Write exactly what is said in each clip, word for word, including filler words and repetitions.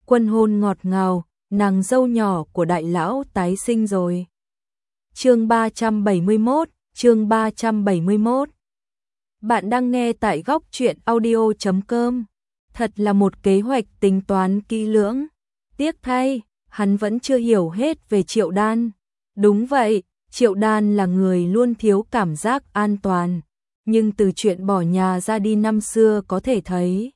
Quân hôn ngọt ngào, nàng dâu nhỏ của đại lão tái sinh rồi. Chương ba trăm bảy mươi mốt, chương ba trăm bảy mươi mốt. Bạn đang nghe tại góc truyện audio chấm com. Thật là một kế hoạch tính toán kỹ lưỡng. Tiếc thay, hắn vẫn chưa hiểu hết về Triệu Đan. Đúng vậy, Triệu Đan là người luôn thiếu cảm giác an toàn. Nhưng từ chuyện bỏ nhà ra đi năm xưa có thể thấy,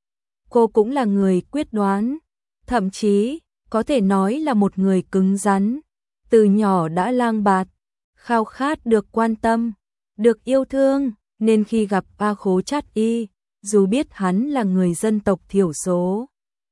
cô cũng là người quyết đoán. Thậm chí, có thể nói là một người cứng rắn. Từ nhỏ đã lang bạt, khao khát được quan tâm, được yêu thương, nên khi gặp A Khố Chát Y, dù biết hắn là người dân tộc thiểu số,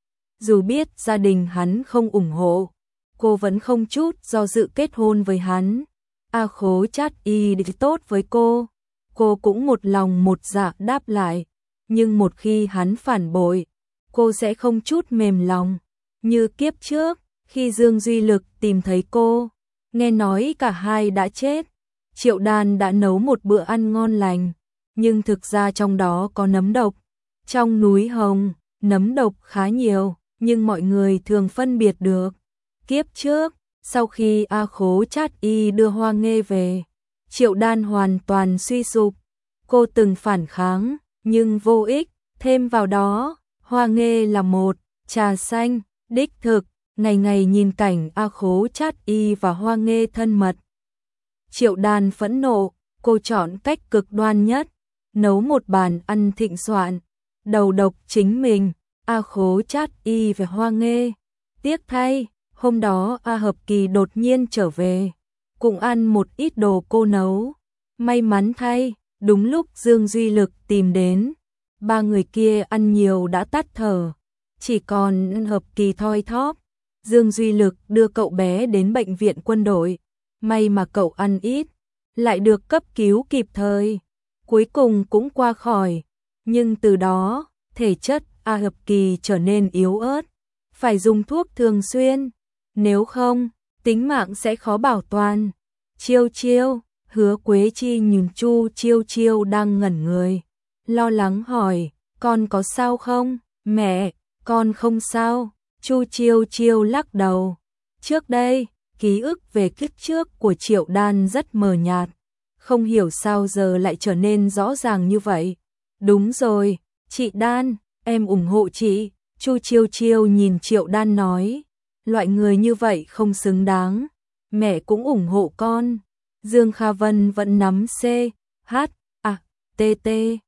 dù biết gia đình hắn không ủng hộ, cô vẫn không chút do dự kết hôn với hắn. A Khố Chát Y định tốt với cô, cô cũng một lòng một dạ đáp lại. Nhưng một khi hắn phản bội, cô sẽ không chút mềm lòng. Như kiếp trước, khi Dương Duy Lực tìm thấy cô, nghe nói cả hai đã chết, Triệu Đan đã nấu một bữa ăn ngon lành, nhưng thực ra trong đó có nấm độc. Trong núi Hồng, nấm độc khá nhiều, nhưng mọi người thường phân biệt được. Kiếp trước, sau khi A Khố Chát Y đưa Hoa Nghê về, Triệu Đan hoàn toàn suy sụp. Cô từng phản kháng, nhưng vô ích, thêm vào đó, Hoa Nghê là một trà xanh đích thực, ngày ngày nhìn cảnh A Khố Chát Y và Hoa Nghê thân mật. Triệu Đan phẫn nộ, cô chọn cách cực đoan nhất, nấu một bàn ăn thịnh soạn, đầu độc chính mình, A Khố Chát Y và Hoa Nghê. Tiếc thay, hôm đó A Hợp Kỳ đột nhiên trở về, cùng ăn một ít đồ cô nấu. May mắn thay, đúng lúc Dương Duy Lực tìm đến, ba người kia ăn nhiều đã tắt thở, chỉ còn Hợp Kỳ thoi thóp. Dương Duy Lực đưa cậu bé đến bệnh viện quân đội, may mà cậu ăn ít, lại được cấp cứu kịp thời, cuối cùng cũng qua khỏi. Nhưng từ đó, thể chất A Hợp Kỳ trở nên yếu ớt, phải dùng thuốc thường xuyên, nếu không, tính mạng sẽ khó bảo toàn. Chiêu Chiêu, Hứa Quế Chi nhìn Chu Chiêu Chiêu đang ngẩn người, lo lắng hỏi, con có sao không? Mẹ, con không sao. Chu Chiêu Chiêu lắc đầu. Trước đây, ký ức về kiếp trước của Triệu Đan rất mờ nhạt, không hiểu sao giờ lại trở nên rõ ràng như vậy. Đúng rồi, chị Đan, em ủng hộ chị. Chu Chiêu Chiêu nhìn Triệu Đan nói, loại người như vậy không xứng đáng, mẹ cũng ủng hộ con. Dương Kha Vân vẫn nắm C, H, A, T, T,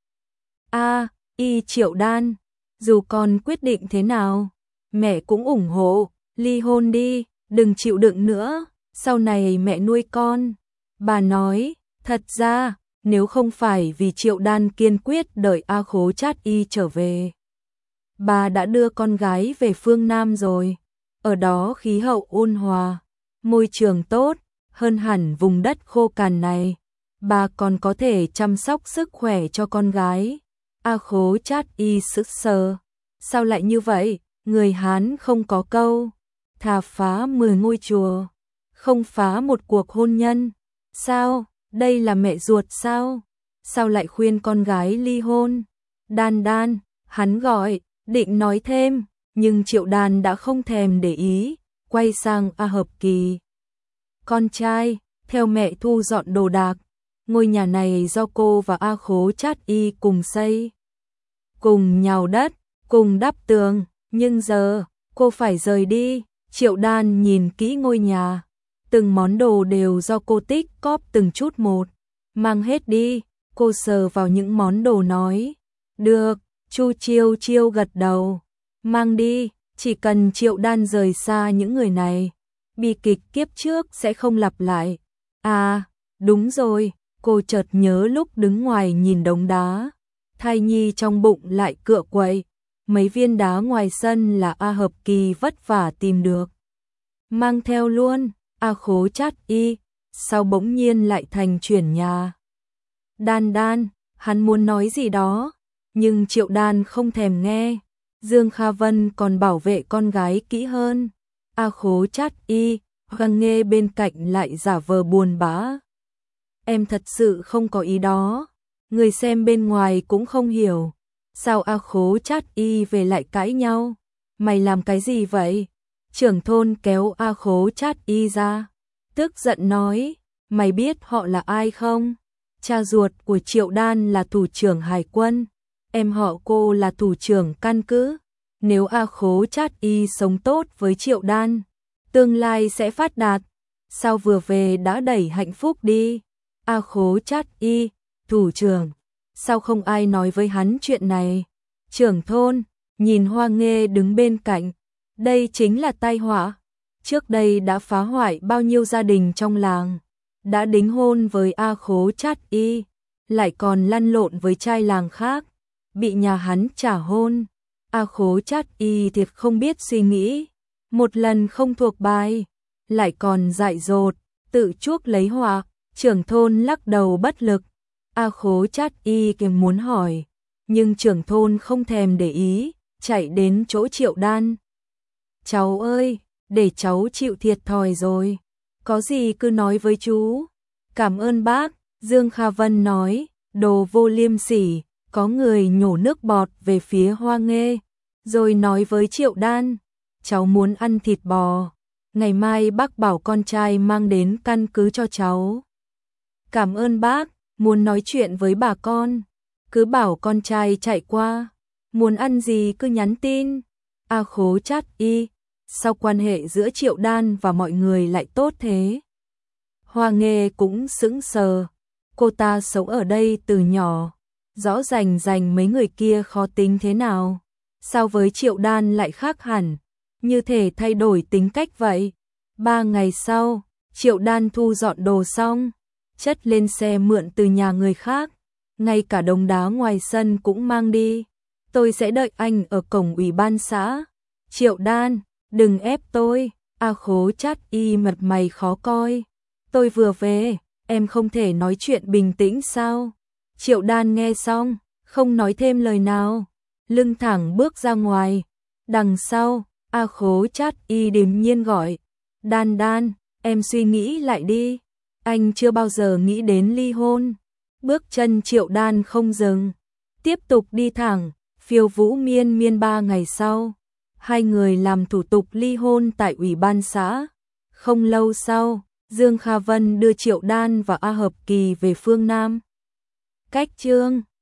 A, Y Triệu Đan, dù con quyết định thế nào, mẹ cũng ủng hộ, ly hôn đi, đừng chịu đựng nữa, sau này mẹ nuôi con. Bà nói, thật ra, nếu không phải vì Triệu Đan kiên quyết đợi A Khố Chát Y trở về, bà đã đưa con gái về phương Nam rồi. Ở đó khí hậu ôn hòa, môi trường tốt, hơn hẳn vùng đất khô cằn này. Bà còn có thể chăm sóc sức khỏe cho con gái. A Khố Chát Y sững sờ. Sao lại như vậy? Người Hán không có câu, thà phá mười ngôi chùa, không phá một cuộc hôn nhân. Sao? Đây là mẹ ruột sao? Sao lại khuyên con gái ly hôn? Đan Đan, hắn gọi, định nói thêm, nhưng Triệu Đan đã không thèm để ý, quay sang A Hợp Kỳ. Con trai, theo mẹ thu dọn đồ đạc, ngôi nhà này do cô và A Khố Chát Y cùng xây, cùng nhào đất, cùng đắp tường, nhưng giờ, cô phải rời đi. Triệu Đan nhìn kỹ ngôi nhà, từng món đồ đều do cô tích cóp từng chút một, mang hết đi. Cô sờ vào những món đồ nói, được. Chu Chiêu Chiêu gật đầu, mang đi, chỉ cần Triệu Đan rời xa những người này, bi kịch kiếp trước sẽ không lặp lại. À, đúng rồi, cô chợt nhớ lúc đứng ngoài nhìn đống đá, thai nhi trong bụng lại cựa quậy, mấy viên đá ngoài sân là A Hợp Kỳ vất vả tìm được, mang theo luôn. A Khố Chát Y, sao bỗng nhiên lại thành chuyển nhà? Đan Đan, hắn muốn nói gì đó, nhưng Triệu Đan không thèm nghe. Dương Kha Vân còn bảo vệ con gái kỹ hơn. A Khố Chát Y, Hoa Nghê bên cạnh lại giả vờ buồn bã. Em thật sự không có ý đó, người xem bên ngoài cũng không hiểu, sao A Khố Chát Y về lại cãi nhau. Mày làm cái gì vậy? Trưởng thôn kéo A Khố Chát Y ra, tức giận nói, mày biết họ là ai không? Cha ruột của Triệu Đan là thủ trưởng hải quân, em họ cô là thủ trưởng căn cứ. Nếu A Khố Chát Y sống tốt với Triệu Đan, tương lai sẽ phát đạt. Sao vừa về đã đẩy hạnh phúc đi? A Khố Chát Y, thủ trưởng, sao không ai nói với hắn chuyện này? Trưởng thôn, nhìn Hoa Nghê đứng bên cạnh, đây chính là tai họa. Trước đây đã phá hoại bao nhiêu gia đình trong làng, đã đính hôn với A Khố Chát Y, lại còn lăn lộn với trai làng khác, bị nhà hắn trả hôn. A Khố Chát Y thiệt không biết suy nghĩ, một lần không thuộc bài, lại còn dại dột, tự chuốc lấy họa. Trưởng thôn lắc đầu bất lực. A Khố Chát Y kìm muốn hỏi, nhưng trưởng thôn không thèm để ý, chạy đến chỗ Triệu Đan. Cháu ơi, để cháu chịu thiệt thòi rồi, có gì cứ nói với chú. Cảm ơn bác, Dương Kha Vân nói, đồ vô liêm sỉ. Có người nhổ nước bọt về phía Hoa Nghê, rồi nói với Triệu Đan, cháu muốn ăn thịt bò, ngày mai bác bảo con trai mang đến căn cứ cho cháu. Cảm ơn bác, muốn nói chuyện với bà con, cứ bảo con trai chạy qua, muốn ăn gì cứ nhắn tin. A Khố Chát Y, sao quan hệ giữa Triệu Đan và mọi người lại tốt thế? Hoa Nghê cũng sững sờ, cô ta sống ở đây từ nhỏ, rõ rành rành mấy người kia khó tính thế nào, sao với Triệu Đan lại khác hẳn, như thể thay đổi tính cách vậy. Ba ngày sau, Triệu Đan thu dọn đồ xong, chất lên xe mượn từ nhà người khác, ngay cả đống đá ngoài sân cũng mang đi. Tôi sẽ đợi anh ở cổng ủy ban xã. Triệu Đan, đừng ép tôi. A Khố Chát Y mặt mày khó coi. Tôi vừa về, em không thể nói chuyện bình tĩnh sao? Triệu Đan nghe xong, không nói thêm lời nào, lưng thẳng bước ra ngoài. Đằng sau, A Khố Chát Y điềm nhiên gọi, Đan Đan, em suy nghĩ lại đi, anh chưa bao giờ nghĩ đến ly hôn. Bước chân Triệu Đan không dừng, tiếp tục đi thẳng, phiêu vũ miên miên. Ba ngày sau, hai người làm thủ tục ly hôn tại ủy ban xã. Không lâu sau, Dương Kha Vân đưa Triệu Đan và A Hợp Kỳ về phương Nam. Cách chương